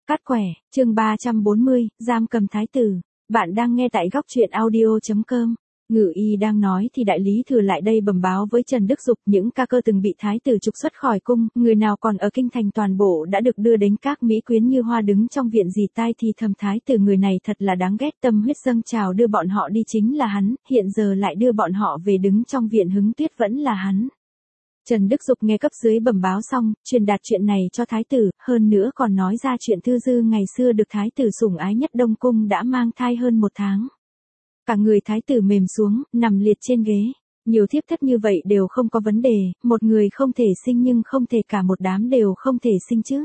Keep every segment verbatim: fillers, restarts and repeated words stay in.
Cắt quẻ, chương ba trăm bốn mươi, giam cầm thái tử. Bạn đang nghe tại góc truyện audio chấm com. Ngự y đang nói thì đại lý thừa lại đây bẩm báo với Trần Đức Dục những ca cơ từng bị thái tử trục xuất khỏi cung, người nào còn ở kinh thành toàn bộ đã được đưa đến các mỹ quyến như hoa đứng trong viện dì tai thì thầm thái tử người này thật là đáng ghét, tâm huyết dâng trào đưa bọn họ đi chính là hắn, hiện giờ lại đưa bọn họ về đứng trong viện hứng tuyết vẫn là hắn. Trần Đức Dục nghe cấp dưới bẩm báo xong, truyền đạt chuyện này cho thái tử, hơn nữa còn nói ra chuyện Thư Dư ngày xưa được thái tử sủng ái nhất Đông Cung đã mang thai hơn một tháng. Cả người thái tử mềm xuống, nằm liệt trên ghế. Nhiều thiếp thất như vậy đều không có vấn đề, một người không thể sinh nhưng không thể cả một đám đều không thể sinh chứ.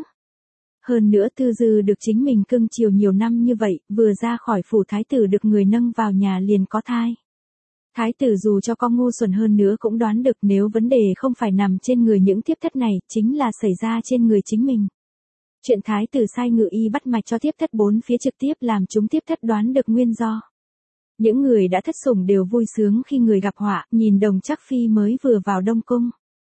Hơn nữa Thư Dư được chính mình cưng chiều nhiều năm như vậy, vừa ra khỏi phủ thái tử được người nâng vào nhà liền có thai. Thái tử dù cho có ngu xuẩn hơn nữa cũng đoán được nếu vấn đề không phải nằm trên người những thiếp thất này, chính là xảy ra trên người chính mình. Chuyện thái tử sai ngự y bắt mạch cho thiếp thất bốn phía trực tiếp làm chúng thiếp thất đoán được nguyên do. Những người đã thất sủng đều vui sướng khi người gặp họa, nhìn Đồng Trác Phi mới vừa vào Đông Cung.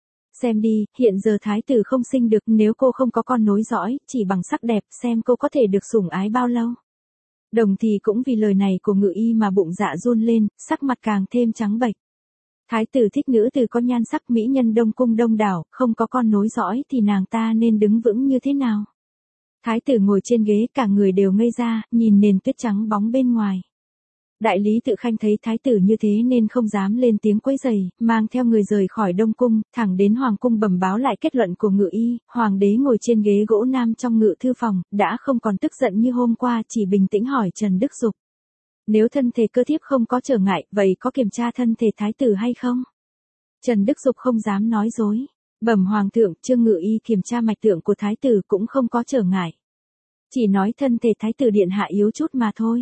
Xem đi, hiện giờ thái tử không sinh được, nếu cô không có con nối dõi, chỉ bằng sắc đẹp, xem cô có thể được sủng ái bao lâu. Đồng thì cũng vì lời này của ngự y mà bụng dạ run lên, sắc mặt càng thêm trắng bệch. Thái tử thích nữ tử có nhan sắc mỹ nhân Đông Cung đông đảo, không có con nối dõi thì nàng ta nên đứng vững như thế nào? Thái tử ngồi trên ghế cả người đều ngây ra, nhìn nền tuyết trắng bóng bên ngoài. Đại lý Tự Khanh thấy thái tử như thế nên không dám lên tiếng quấy rầy, mang theo người rời khỏi Đông Cung, thẳng đến Hoàng Cung bẩm báo lại kết luận của ngự y. Hoàng đế ngồi trên ghế gỗ nam trong ngự thư phòng, đã không còn tức giận như hôm qua, chỉ bình tĩnh hỏi Trần Đức Dục. Nếu thân thể cơ thiếp không có trở ngại, vậy có kiểm tra thân thể thái tử hay không? Trần Đức Dục không dám nói dối. Bẩm Hoàng thượng, Trương ngự y kiểm tra mạch tượng của thái tử cũng không có trở ngại. Chỉ nói thân thể thái tử điện hạ yếu chút mà thôi.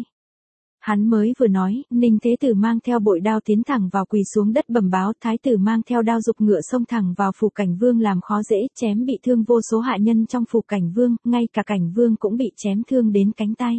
Hắn mới vừa nói, Ninh Thế Tử mang theo bội đao tiến thẳng vào quỳ xuống đất bẩm báo, thái tử mang theo đao dục ngựa xông thẳng vào phủ Cảnh Vương làm khó dễ, chém bị thương vô số hạ nhân trong phủ Cảnh Vương, ngay cả Cảnh Vương cũng bị chém thương đến cánh tay.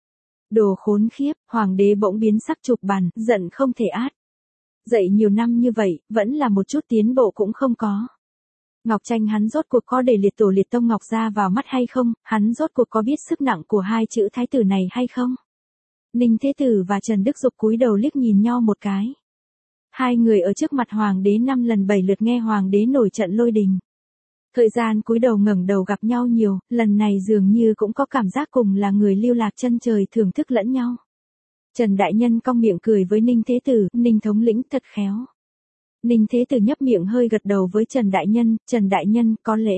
Đồ khốn khiếp, hoàng đế bỗng biến sắc chụp bàn, giận không thể át. Dậy nhiều năm như vậy, vẫn là một chút tiến bộ cũng không có. Ngọc Tranh hắn rốt cuộc có để liệt tổ liệt tông Ngọc ra vào mắt hay không, hắn rốt cuộc có biết sức nặng của hai chữ thái tử này hay không? Ninh Thế Tử và Trần Đức Dục cúi đầu liếc nhìn nhau một cái. Hai người ở trước mặt hoàng đế năm lần bảy lượt nghe hoàng đế nổi trận lôi đình. Thời gian cúi đầu ngẩng đầu gặp nhau nhiều, lần này dường như cũng có cảm giác cùng là người lưu lạc chân trời thưởng thức lẫn nhau. Trần Đại Nhân cong miệng cười với Ninh Thế Tử, Ninh thống lĩnh thật khéo. Ninh Thế Tử nhấp miệng hơi gật đầu với Trần Đại Nhân, Trần Đại Nhân có lễ.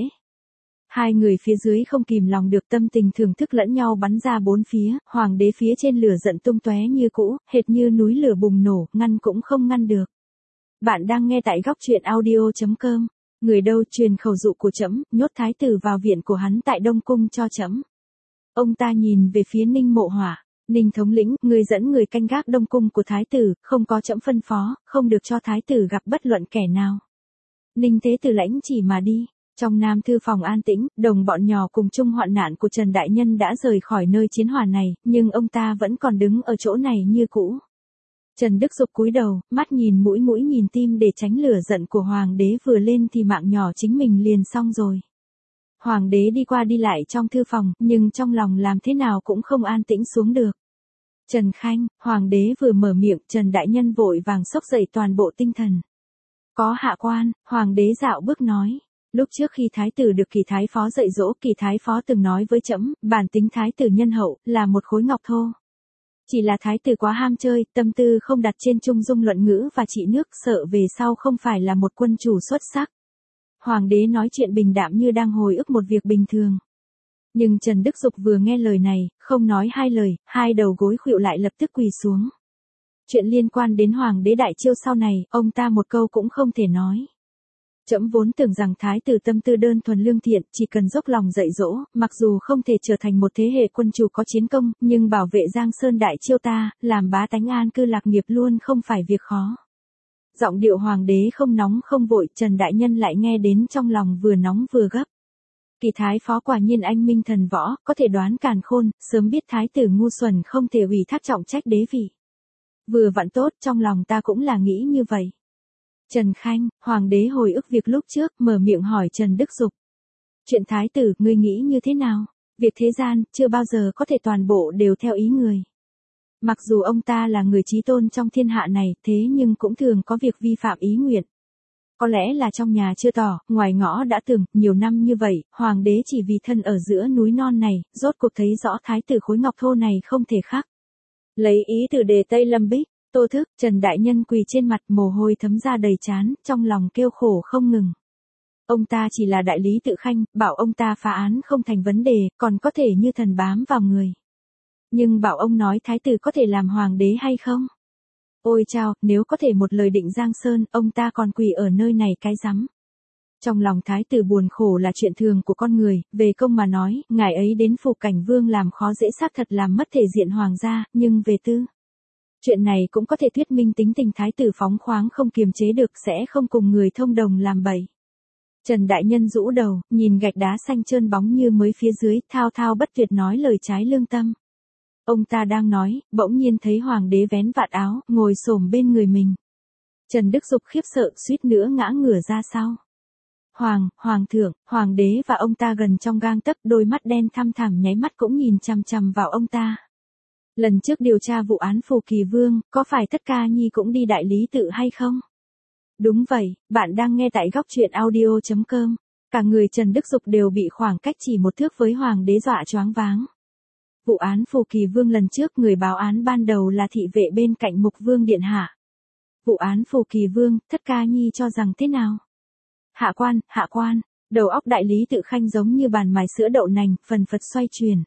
Hai người phía dưới không kìm lòng được tâm tình thưởng thức lẫn nhau bắn ra bốn phía, hoàng đế phía trên lửa giận tung tóe như cũ, hệt như núi lửa bùng nổ, ngăn cũng không ngăn được. Bạn đang nghe tại góc truyện audio chấm com. Người đâu truyền khẩu dụ của trẫm, nhốt thái tử vào viện của hắn tại Đông Cung cho trẫm. Ông ta nhìn về phía Ninh Mộ Hỏa, Ninh thống lĩnh, người dẫn người canh gác Đông Cung của thái tử, không có trẫm phân phó, không được cho thái tử gặp bất luận kẻ nào. Ninh Thế Tử lãnh chỉ mà đi. Trong Nam thư phòng an tĩnh, đồng bọn nhỏ cùng chung hoạn nạn của Trần Đại Nhân đã rời khỏi nơi chiến hỏa này, nhưng ông ta vẫn còn đứng ở chỗ này như cũ. Trần Đức Dục cúi đầu, mắt nhìn mũi mũi nhìn tim để tránh lửa giận của hoàng đế vừa lên thì mạng nhỏ chính mình liền xong rồi. Hoàng đế đi qua đi lại trong thư phòng, nhưng trong lòng làm thế nào cũng không an tĩnh xuống được. Trần Khanh, hoàng đế vừa mở miệng, Trần Đại Nhân vội vàng xốc dậy toàn bộ tinh thần. Có hạ quan, hoàng đế dạo bước nói. Lúc trước khi thái tử được Kỳ Thái Phó dạy dỗ, Kỳ Thái Phó từng nói với trẫm, bản tính thái tử nhân hậu, là một khối ngọc thô. Chỉ là thái tử quá ham chơi, tâm tư không đặt trên trung dung luận ngữ và trị nước, sợ về sau không phải là một quân chủ xuất sắc. Hoàng đế nói chuyện bình đạm như đang hồi ức một việc bình thường. Nhưng Trần Đức Dục vừa nghe lời này, không nói hai lời, hai đầu gối khuỵu lại lập tức quỳ xuống. Chuyện liên quan đến hoàng đế đại chiêu sau này, ông ta một câu cũng không thể nói. Trẫm vốn tưởng rằng thái tử tâm tư đơn thuần lương thiện, chỉ cần dốc lòng dạy dỗ, mặc dù không thể trở thành một thế hệ quân chủ có chiến công, nhưng bảo vệ Giang Sơn đại chiêu ta, làm bá tánh an cư lạc nghiệp luôn không phải việc khó. Giọng điệu hoàng đế không nóng không vội, Trần Đại Nhân lại nghe đến trong lòng vừa nóng vừa gấp. Kỳ Thái Phó quả nhiên anh minh thần võ, có thể đoán càn khôn, sớm biết thái tử ngu xuẩn không thể ủy thác trọng trách đế vị. Vừa vặn tốt, trong lòng ta cũng là nghĩ như vậy. Trần Khanh, hoàng đế hồi ức việc lúc trước, mở miệng hỏi Trần Đức Dục. Chuyện thái tử, ngươi nghĩ như thế nào? Việc thế gian, chưa bao giờ có thể toàn bộ đều theo ý người. Mặc dù ông ta là người chí tôn trong thiên hạ này, thế nhưng cũng thường có việc vi phạm ý nguyện. Có lẽ là trong nhà chưa tỏ, ngoài ngõ đã tưởng, nhiều năm như vậy, hoàng đế chỉ vì thân ở giữa núi non này, rốt cuộc thấy rõ thái tử khối ngọc thô này không thể khác. Lấy ý từ đề Tây Lâm Bích, Tô Thức, Trần Đại Nhân quỳ trên mặt, mồ hôi thấm ra đầy trán, trong lòng kêu khổ không ngừng. Ông ta chỉ là đại lý Tự Khanh, bảo ông ta phá án không thành vấn đề, còn có thể như thần bám vào người. Nhưng bảo ông nói thái tử có thể làm hoàng đế hay không? Ôi chao, nếu có thể một lời định Giang Sơn, ông ta còn quỳ ở nơi này cái rắm. Trong lòng thái tử buồn khổ là chuyện thường của con người, về công mà nói, ngài ấy đến Phủ Cảnh Vương làm khó dễ xác thật làm mất thể diện hoàng gia, nhưng về tư. Chuyện này cũng có thể thuyết minh tính tình thái tử phóng khoáng không kiềm chế được sẽ không cùng người thông đồng làm bậy. Trần Đại Nhân rũ đầu, nhìn gạch đá xanh trơn bóng như mới phía dưới, thao thao bất tuyệt nói lời trái lương tâm. Ông ta đang nói, bỗng nhiên thấy hoàng đế vén vạt áo, ngồi xổm bên người mình. Trần Đức Dục khiếp sợ, suýt nữa ngã ngửa ra sau. Hoàng, hoàng thượng, hoàng đế và ông ta gần trong gang tấc, đôi mắt đen thăm thẳm nháy mắt cũng nhìn chằm chằm vào ông ta. Lần trước điều tra vụ án Phù Kỳ Vương, có phải Tất Ca Nhi cũng đi đại lý Tự hay không? Đúng vậy, bạn đang nghe tại góc truyện audio chấm com. Cả người Trần Đức Dục đều bị khoảng cách chỉ một thước với hoàng đế dọa choáng váng. Vụ án Phù Kỳ Vương lần trước người báo án ban đầu là thị vệ bên cạnh Mục Vương điện hạ. Vụ án Phù Kỳ Vương, Tất Ca Nhi cho rằng thế nào? Hạ quan, hạ quan, đầu óc đại lý Tự Khanh giống như bàn mài sữa đậu nành, phần phật xoay chuyển.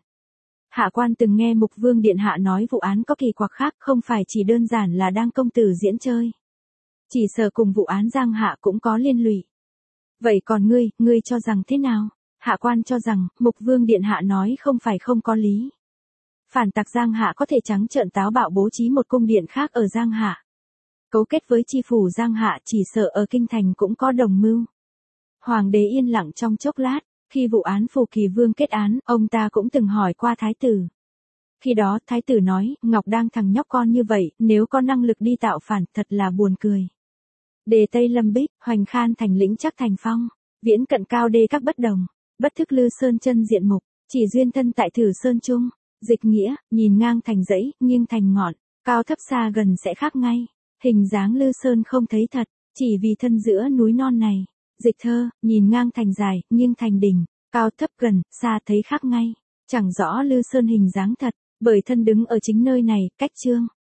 Hạ quan từng nghe Mục Vương điện hạ nói vụ án có kỳ quặc khác, không phải chỉ đơn giản là đang công tử diễn chơi. Chỉ sợ cùng vụ án Giang Hạ cũng có liên lụy. Vậy còn ngươi, ngươi cho rằng thế nào? Hạ quan cho rằng, Mục Vương điện hạ nói không phải không có lý. Phản tặc Giang Hạ có thể trắng trợn táo bạo bố trí một cung điện khác ở Giang Hạ. Cấu kết với chi phủ Giang Hạ, chỉ sợ ở kinh thành cũng có đồng mưu. Hoàng đế yên lặng trong chốc lát, khi vụ án Phù Kỳ Vương kết án, ông ta cũng từng hỏi qua thái tử. Khi đó, thái tử nói, Ngọc đang thằng nhóc con như vậy, nếu có năng lực đi tạo phản, thật là buồn cười. Đề Tây Lâm Bích, Hoành Khan thành lĩnh chắc thành phong, viễn cận cao đê các bất đồng, bất thức Lư Sơn chân diện mục, chỉ duyên thân tại Thử Sơn Trung, dịch nghĩa, nhìn ngang thành dãy, nghiêng thành ngọn, cao thấp xa gần sẽ khác ngay, hình dáng Lư Sơn không thấy thật, chỉ vì thân giữa núi non này, dịch thơ, nhìn ngang thành dài, nghiêng thành đỉnh, cao thấp gần, xa thấy khác ngay, chẳng rõ Lư Sơn hình dáng thật, bởi thân đứng ở chính nơi này, cách chương.